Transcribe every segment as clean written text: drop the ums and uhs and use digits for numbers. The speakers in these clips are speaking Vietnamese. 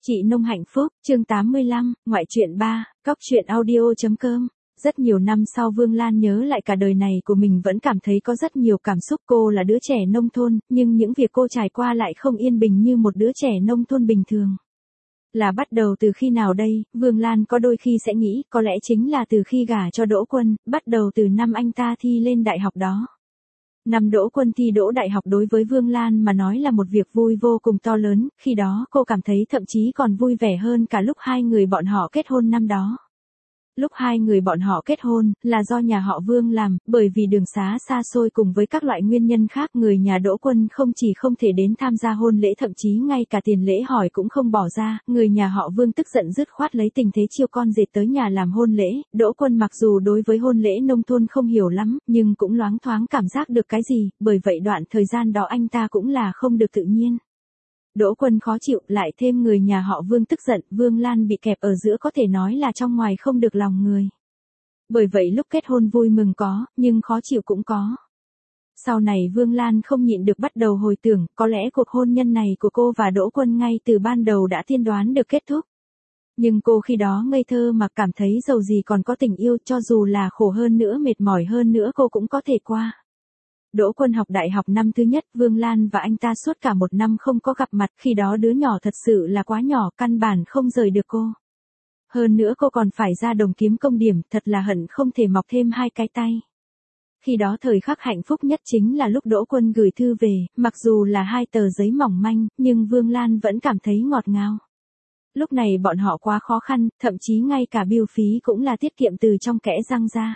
Chị Nông hạnh phúc, chương 85, ngoại truyện 3, cóc truyện audio.com. Rất nhiều năm sau Vương Lan nhớ lại cả đời này của mình vẫn cảm thấy có rất nhiều cảm xúc. Cô là đứa trẻ nông thôn, nhưng những việc cô trải qua lại không yên bình như một đứa trẻ nông thôn bình thường. Là bắt đầu từ khi nào đây, Vương Lan có đôi khi sẽ nghĩ có lẽ chính là từ khi gả cho Đỗ Quân, bắt đầu từ năm anh ta thi lên đại học đó. Năm Đỗ Quân thi đỗ đại học đối với Vương Lan mà nói là một việc vui vô cùng to lớn, khi đó cô cảm thấy thậm chí còn vui vẻ hơn cả lúc hai người bọn họ kết hôn năm đó. Lúc hai người bọn họ kết hôn, là do nhà họ Vương làm, bởi vì đường xá xa xôi cùng với các loại nguyên nhân khác người nhà Đỗ Quân không chỉ không thể đến tham gia hôn lễ thậm chí ngay cả tiền lễ hỏi cũng không bỏ ra, người nhà họ Vương tức giận dứt khoát lấy tình thế chiêu con dệt tới nhà làm hôn lễ. Đỗ Quân mặc dù đối với hôn lễ nông thôn không hiểu lắm, nhưng cũng loáng thoáng cảm giác được cái gì, bởi vậy đoạn thời gian đó anh ta cũng là không được tự nhiên. Đỗ Quân khó chịu, lại thêm người nhà họ Vương tức giận, Vương Lan bị kẹp ở giữa có thể nói là trong ngoài không được lòng người. Bởi vậy lúc kết hôn vui mừng có, nhưng khó chịu cũng có. Sau này Vương Lan không nhịn được bắt đầu hồi tưởng, có lẽ cuộc hôn nhân này của cô và Đỗ Quân ngay từ ban đầu đã tiên đoán được kết thúc. Nhưng cô khi đó ngây thơ mà cảm thấy dầu gì còn có tình yêu, cho dù là khổ hơn nữa mệt mỏi hơn nữa cô cũng có thể qua. Đỗ Quân học đại học năm thứ nhất, Vương Lan và anh ta suốt cả một năm không có gặp mặt, khi đó đứa nhỏ thật sự là quá nhỏ, căn bản không rời được cô. Hơn nữa cô còn phải ra đồng kiếm công điểm, thật là hận không thể mọc thêm hai cái tay. Khi đó thời khắc hạnh phúc nhất chính là lúc Đỗ Quân gửi thư về, mặc dù là 2 tờ giấy mỏng manh, nhưng Vương Lan vẫn cảm thấy ngọt ngào. Lúc này bọn họ quá khó khăn, thậm chí ngay cả bill phí cũng là tiết kiệm từ trong kẽ răng ra.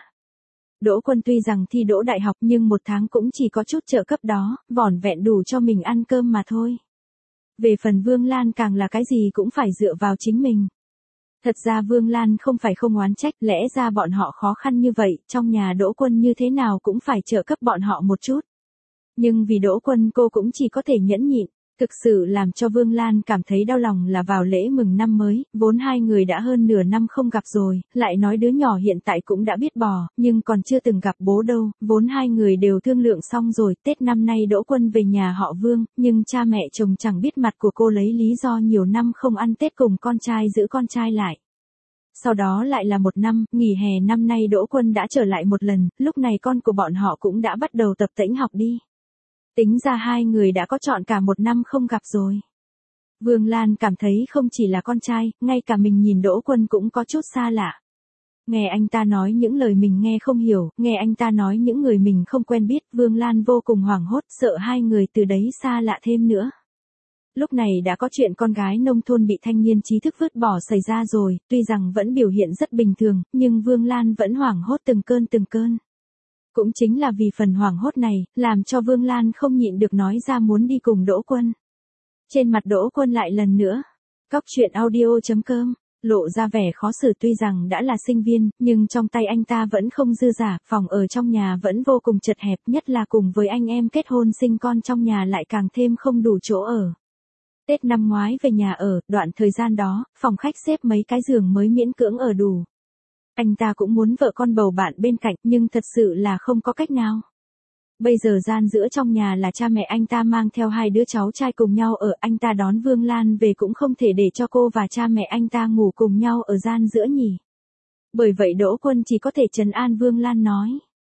Đỗ Quân tuy rằng thi đỗ đại học nhưng một tháng cũng chỉ có chút trợ cấp đó, vỏn vẹn đủ cho mình ăn cơm mà thôi. Về phần Vương Lan càng là cái gì cũng phải dựa vào chính mình. Thật ra Vương Lan không phải không oán trách, lẽ ra bọn họ khó khăn như vậy, trong nhà Đỗ Quân như thế nào cũng phải trợ cấp bọn họ một chút. Nhưng vì Đỗ Quân cô cũng chỉ có thể nhẫn nhịn. Thực sự làm cho Vương Lan cảm thấy đau lòng là vào lễ mừng năm mới, vốn hai người đã hơn nửa năm không gặp rồi, lại nói đứa nhỏ hiện tại cũng đã biết bò, nhưng còn chưa từng gặp bố đâu, vốn hai người đều thương lượng xong rồi, Tết năm nay Đỗ Quân về nhà họ Vương, nhưng cha mẹ chồng chẳng biết mặt của cô lấy lý do nhiều năm không ăn Tết cùng con trai giữ con trai lại. Sau đó lại là một năm, nghỉ hè năm nay Đỗ Quân đã trở lại một lần, lúc này con của bọn họ cũng đã bắt đầu tập tễnh học đi. Tính ra hai người đã có trọn cả một năm không gặp rồi. Vương Lan cảm thấy không chỉ là con trai, ngay cả mình nhìn Đỗ Quân cũng có chút xa lạ. Nghe anh ta nói những lời mình nghe không hiểu, nghe anh ta nói những người mình không quen biết, Vương Lan vô cùng hoảng hốt, sợ hai người từ đấy xa lạ thêm nữa. Lúc này đã có chuyện con gái nông thôn bị thanh niên trí thức vứt bỏ xảy ra rồi, tuy rằng vẫn biểu hiện rất bình thường, nhưng Vương Lan vẫn hoảng hốt từng cơn. Cũng chính là vì phần hoảng hốt này, làm cho Vương Lan không nhịn được nói ra muốn đi cùng Đỗ Quân. Trên mặt Đỗ Quân lại lần nữa, cóc truyện audio.com, lộ ra vẻ khó xử tuy rằng đã là sinh viên, nhưng trong tay anh ta vẫn không dư giả, phòng ở trong nhà vẫn vô cùng chật hẹp, nhất là cùng với anh em kết hôn sinh con trong nhà lại càng thêm không đủ chỗ ở. Tết năm ngoái về nhà ở, đoạn thời gian đó, phòng khách xếp mấy cái giường mới miễn cưỡng ở đủ. Anh ta cũng muốn vợ con bầu bạn bên cạnh, nhưng thật sự là không có cách nào. Bây giờ gian giữa trong nhà là cha mẹ anh ta mang theo hai đứa cháu trai cùng nhau ở, anh ta đón Vương Lan về cũng không thể để cho cô và cha mẹ anh ta ngủ cùng nhau ở gian giữa nhỉ. Bởi vậy Đỗ Quân chỉ có thể trấn an Vương Lan nói.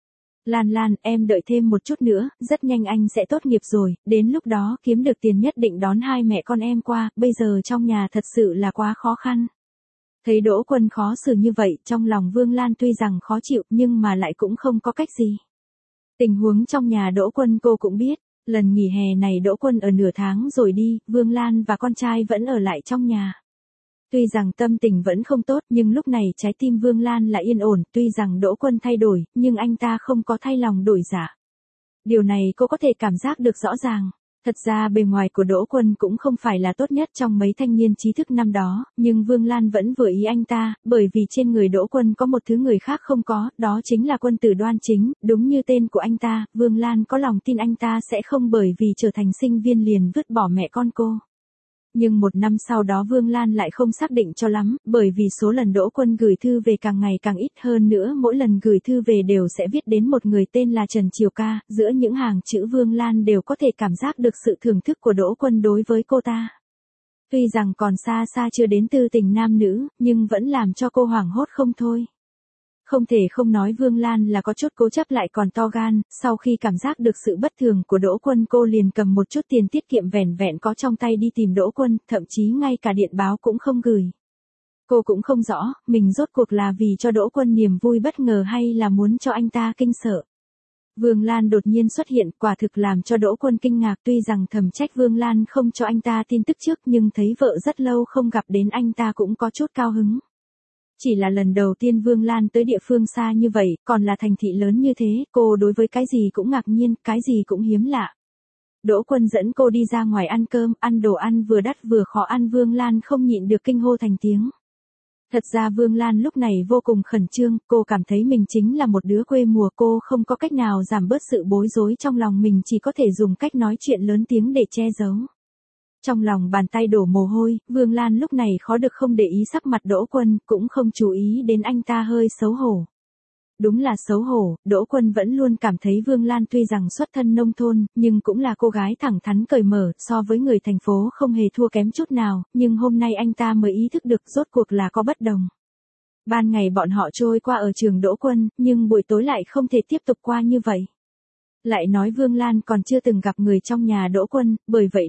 Lan, em đợi thêm một chút nữa, rất nhanh anh sẽ tốt nghiệp rồi, đến lúc đó kiếm được tiền nhất định đón hai mẹ con em qua, bây giờ trong nhà thật sự là quá khó khăn. Thấy Đỗ Quân khó xử như vậy, trong lòng Vương Lan tuy rằng khó chịu nhưng mà lại cũng không có cách gì. Tình huống trong nhà Đỗ Quân cô cũng biết, lần nghỉ hè này Đỗ Quân ở nửa tháng rồi đi, Vương Lan và con trai vẫn ở lại trong nhà. Tuy rằng tâm tình vẫn không tốt nhưng lúc này trái tim Vương Lan là yên ổn, tuy rằng Đỗ Quân thay đổi, nhưng anh ta không có thay lòng đổi dạ. Điều này cô có thể cảm giác được rõ ràng. Thật ra bề ngoài của Đỗ Quân cũng không phải là tốt nhất trong mấy thanh niên trí thức năm đó, nhưng Vương Lan vẫn vừa ý anh ta, bởi vì trên người Đỗ Quân có một thứ người khác không có, đó chính là quân tử đoan chính, đúng như tên của anh ta, Vương Lan có lòng tin anh ta sẽ không bởi vì trở thành sinh viên liền vứt bỏ mẹ con cô. Nhưng một năm sau đó Vương Lan lại không xác định cho lắm, bởi vì số lần Đỗ Quân gửi thư về càng ngày càng ít hơn nữa, mỗi lần gửi thư về đều sẽ viết đến một người tên là Trần Triều Ca, giữa những hàng chữ Vương Lan đều có thể cảm giác được sự thưởng thức của Đỗ Quân đối với cô ta. Tuy rằng còn xa xa chưa đến tư tình nam nữ, nhưng vẫn làm cho cô hoảng hốt không thôi. Không thể không nói Vương Lan là có chút cố chấp lại còn to gan, sau khi cảm giác được sự bất thường của Đỗ Quân cô liền cầm một chút tiền tiết kiệm vẻn vẹn có trong tay đi tìm Đỗ Quân, thậm chí ngay cả điện báo cũng không gửi. Cô cũng không rõ, mình rốt cuộc là vì cho Đỗ Quân niềm vui bất ngờ hay là muốn cho anh ta kinh sợ. Vương Lan đột nhiên xuất hiện, quả thực làm cho Đỗ Quân kinh ngạc, tuy rằng thầm trách Vương Lan không cho anh ta tin tức trước nhưng thấy vợ rất lâu không gặp đến anh ta cũng có chút cao hứng. Chỉ là lần đầu tiên Vương Lan tới địa phương xa như vậy, còn là thành thị lớn như thế, cô đối với cái gì cũng ngạc nhiên, cái gì cũng hiếm lạ. Đỗ Quân dẫn cô đi ra ngoài ăn cơm, ăn đồ ăn vừa đắt vừa khó ăn, Vương Lan không nhịn được kinh hô thành tiếng. Thật ra Vương Lan lúc này vô cùng khẩn trương, cô cảm thấy mình chính là một đứa quê mùa, cô không có cách nào giảm bớt sự bối rối trong lòng mình, chỉ có thể dùng cách nói chuyện lớn tiếng để che giấu. Trong lòng bàn tay đổ mồ hôi, Vương Lan lúc này khó được không để ý sắc mặt Đỗ Quân, cũng không chú ý đến anh ta hơi xấu hổ. Đúng là xấu hổ, Đỗ Quân vẫn luôn cảm thấy Vương Lan tuy rằng xuất thân nông thôn, nhưng cũng là cô gái thẳng thắn cởi mở, so với người thành phố không hề thua kém chút nào, nhưng hôm nay anh ta mới ý thức được rốt cuộc là có bất đồng. Ban ngày bọn họ trôi qua ở trường Đỗ Quân, nhưng buổi tối lại không thể tiếp tục qua như vậy. Lại nói Vương Lan còn chưa từng gặp người trong nhà Đỗ Quân, bởi vậy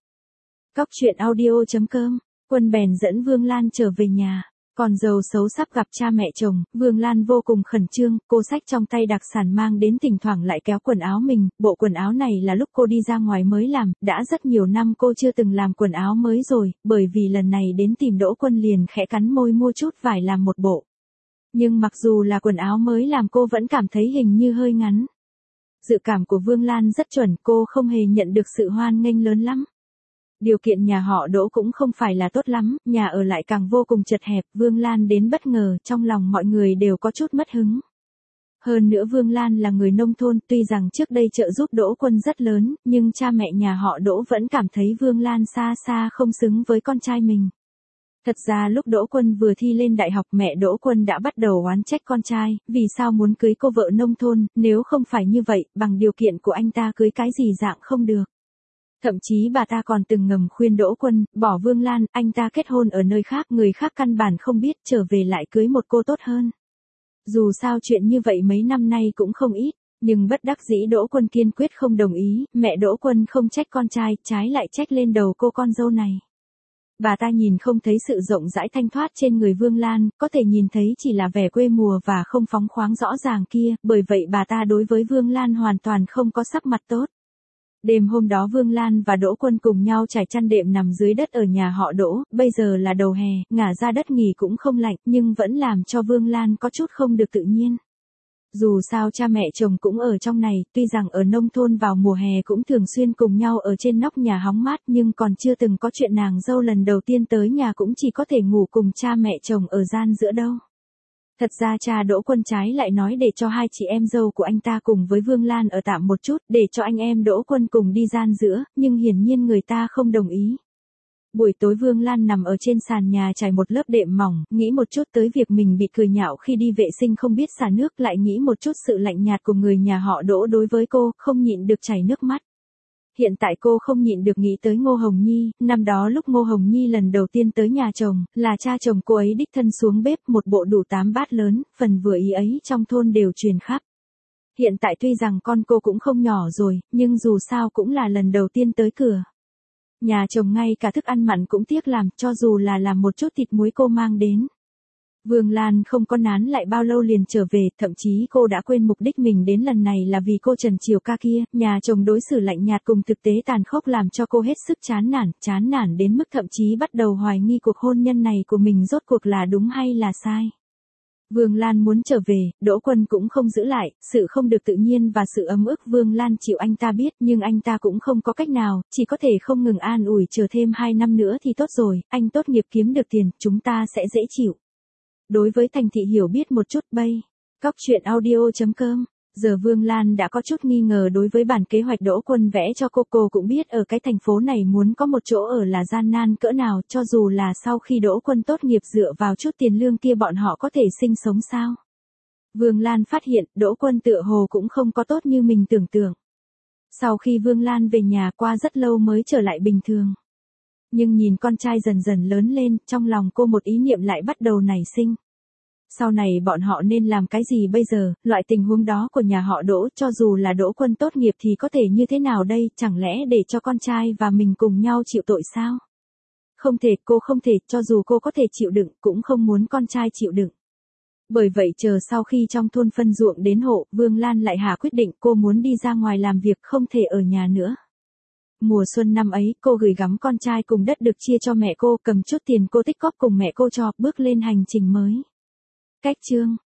Cóc truyện audio.com, Quân bèn dẫn Vương Lan trở về nhà. Còn dâu xấu sắp gặp cha mẹ chồng, Vương Lan vô cùng khẩn trương, cô xách trong tay đặc sản mang đến, thỉnh thoảng lại kéo quần áo mình, bộ quần áo này là lúc cô đi ra ngoài mới làm, đã rất nhiều năm cô chưa từng làm quần áo mới rồi, bởi vì lần này đến tìm Đỗ Quân liền khẽ cắn môi mua chút vải làm một bộ. Nhưng mặc dù là quần áo mới làm cô vẫn cảm thấy hình như hơi ngắn. Dự cảm của Vương Lan rất chuẩn, cô không hề nhận được sự hoan nghênh lớn lắm. Điều kiện nhà họ Đỗ cũng không phải là tốt lắm, nhà ở lại càng vô cùng chật hẹp, Vương Lan đến bất ngờ, trong lòng mọi người đều có chút mất hứng. Hơn nữa Vương Lan là người nông thôn, tuy rằng trước đây trợ giúp Đỗ Quân rất lớn, nhưng cha mẹ nhà họ Đỗ vẫn cảm thấy Vương Lan xa xa không xứng với con trai mình. Thật ra lúc Đỗ Quân vừa thi lên đại học, mẹ Đỗ Quân đã bắt đầu oán trách con trai, vì sao muốn cưới cô vợ nông thôn, nếu không phải như vậy, bằng điều kiện của anh ta cưới cái gì dạng không được. Thậm chí bà ta còn từng ngầm khuyên Đỗ Quân, bỏ Vương Lan, anh ta kết hôn ở nơi khác, người khác căn bản không biết, trở về lại cưới một cô tốt hơn. Dù sao chuyện như vậy mấy năm nay cũng không ít, nhưng bất đắc dĩ Đỗ Quân kiên quyết không đồng ý, mẹ Đỗ Quân không trách con trai, trái lại trách lên đầu cô con dâu này. Bà ta nhìn không thấy sự rộng rãi thanh thoát trên người Vương Lan, có thể nhìn thấy chỉ là vẻ quê mùa và không phóng khoáng rõ ràng kia, bởi vậy bà ta đối với Vương Lan hoàn toàn không có sắc mặt tốt. Đêm hôm đó Vương Lan và Đỗ Quân cùng nhau trải chăn đệm nằm dưới đất ở nhà họ Đỗ, bây giờ là đầu hè, ngả ra đất nghỉ cũng không lạnh, nhưng vẫn làm cho Vương Lan có chút không được tự nhiên. Dù sao cha mẹ chồng cũng ở trong này, tuy rằng ở nông thôn vào mùa hè cũng thường xuyên cùng nhau ở trên nóc nhà hóng mát, nhưng còn chưa từng có chuyện nàng dâu lần đầu tiên tới nhà cũng chỉ có thể ngủ cùng cha mẹ chồng ở gian giữa đâu. Thật ra cha Đỗ Quân trái lại nói để cho hai chị em dâu của anh ta cùng với Vương Lan ở tạm một chút, để cho anh em Đỗ Quân cùng đi gian giữa, nhưng hiển nhiên người ta không đồng ý. Buổi tối Vương Lan nằm ở trên sàn nhà trải một lớp đệm mỏng, nghĩ một chút tới việc mình bị cười nhạo khi đi vệ sinh không biết xả nước, lại nghĩ một chút sự lạnh nhạt của người nhà họ Đỗ đối với cô, không nhịn được chảy nước mắt. Hiện tại cô không nhịn được nghĩ tới Ngô Hồng Nhi, năm đó lúc Ngô Hồng Nhi lần đầu tiên tới nhà chồng, là cha chồng cô ấy đích thân xuống bếp một bộ đủ 8 bát lớn, phần vừa ý ấy trong thôn đều truyền khắp. Hiện tại tuy rằng con cô cũng không nhỏ rồi, nhưng dù sao cũng là lần đầu tiên tới cửa. Nhà chồng ngay cả thức ăn mặn cũng tiếc làm, cho dù là làm một chút thịt muối cô mang đến. Vương Lan không có nán lại bao lâu liền trở về, thậm chí cô đã quên mục đích mình đến lần này là vì cô Trần Triều ca kia, nhà chồng đối xử lạnh nhạt cùng thực tế tàn khốc làm cho cô hết sức chán nản đến mức thậm chí bắt đầu hoài nghi cuộc hôn nhân này của mình rốt cuộc là đúng hay là sai. Vương Lan muốn trở về, Đỗ Quân cũng không giữ lại, sự không được tự nhiên và sự ấm ức Vương Lan chịu anh ta biết, nhưng anh ta cũng không có cách nào, chỉ có thể không ngừng an ủi chờ thêm 2 năm nữa thì tốt rồi, anh tốt nghiệp kiếm được tiền, chúng ta sẽ dễ chịu. Đối với thành thị hiểu biết một chút bay. Cóc truyện audio.com. Giờ Vương Lan đã có chút nghi ngờ đối với bản kế hoạch Đỗ Quân vẽ cho cô cũng biết ở cái thành phố này muốn có một chỗ ở là gian nan cỡ nào, cho dù là sau khi Đỗ Quân tốt nghiệp dựa vào chút tiền lương kia bọn họ có thể sinh sống sao. Vương Lan phát hiện Đỗ Quân tựa hồ cũng không có tốt như mình tưởng tượng. Sau khi Vương Lan về nhà qua rất lâu mới trở lại bình thường. Nhưng nhìn con trai dần dần lớn lên, trong lòng cô một ý niệm lại bắt đầu nảy sinh. Sau này bọn họ nên làm cái gì bây giờ, loại tình huống đó của nhà họ Đỗ, cho dù là Đỗ Quân tốt nghiệp thì có thể như thế nào đây, chẳng lẽ để cho con trai và mình cùng nhau chịu tội sao? Không thể, cô không thể, cho dù cô có thể chịu đựng, cũng không muốn con trai chịu đựng. Bởi vậy chờ sau khi trong thôn phân ruộng đến hộ, Vương Lan lại hạ quyết định cô muốn đi ra ngoài làm việc, không thể ở nhà nữa. Mùa xuân năm ấy, cô gửi gắm con trai cùng đất được chia cho mẹ cô, cầm chút tiền cô tích góp cùng mẹ cô cho, bước lên hành trình mới. Cách chương